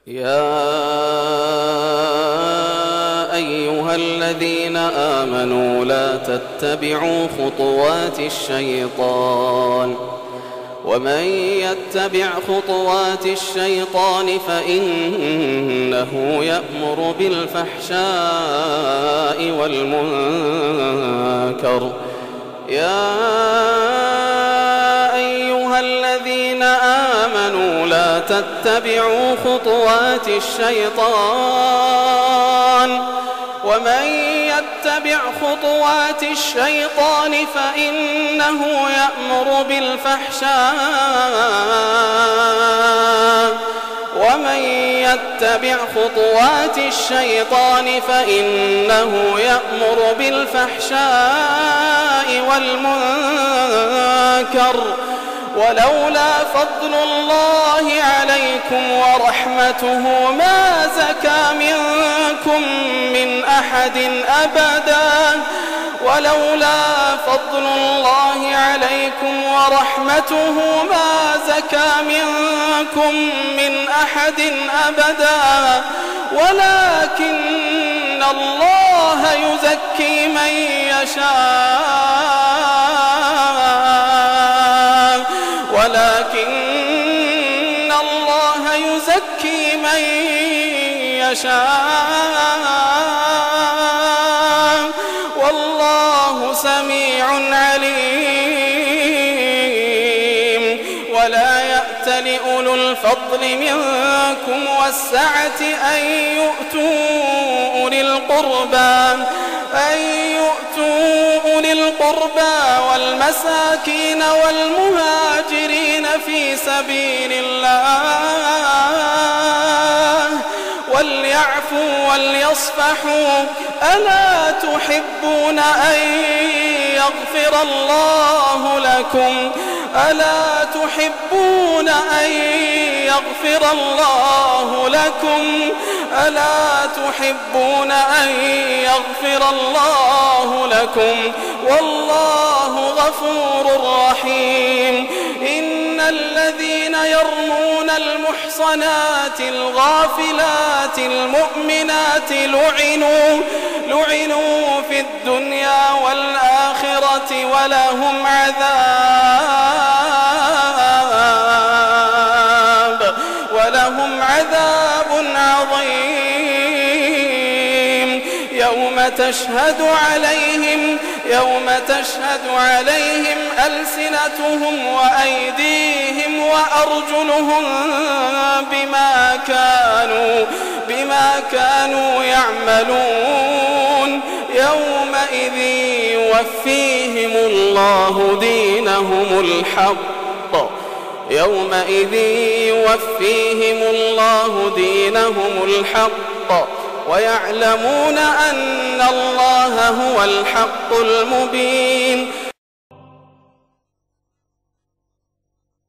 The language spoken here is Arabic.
يا أيها الذين آمنوا لا تتبعوا خطوات الشيطان ومن يتبع خطوات الشيطان فإنه يأمر بالفحشاء والمنكر. يا أيها الذين آمنوا لا تتبعوا خطوات الشيطان ومن يتبع خطوات الشيطان فإنه يأمر بالفحشاء والمنكر. ولولا فضل الله عليكم ورحمته ما زكى منكم من أحد أبدا ولولا فضل الله عليكم ورحمته ما زكى منكم من أحد أبدا ولكن الله يزكي من يشاء والله سميع عليم. ولا يأت لأولو الفضل منكم والسعة أن يؤتوا أولي القربى والمساكين والمهاجرين في سبيل الله وليعفوا وليصفحوا ألا تحبون أن يغفر الله لكم والله غفور رحيم. إن الذين يرمون المحصنات الغافلات المؤمنات لعنوا في الدنيا والآخرة ولهم عذاب عظيم. يوم تشهد عليهم ألسنتهم وأيديهم وأرجلهم بما كانوا يعملون. يومئذ يوفيهم الله دينهم الحق ويعلمون أن الله هو الحق المبين.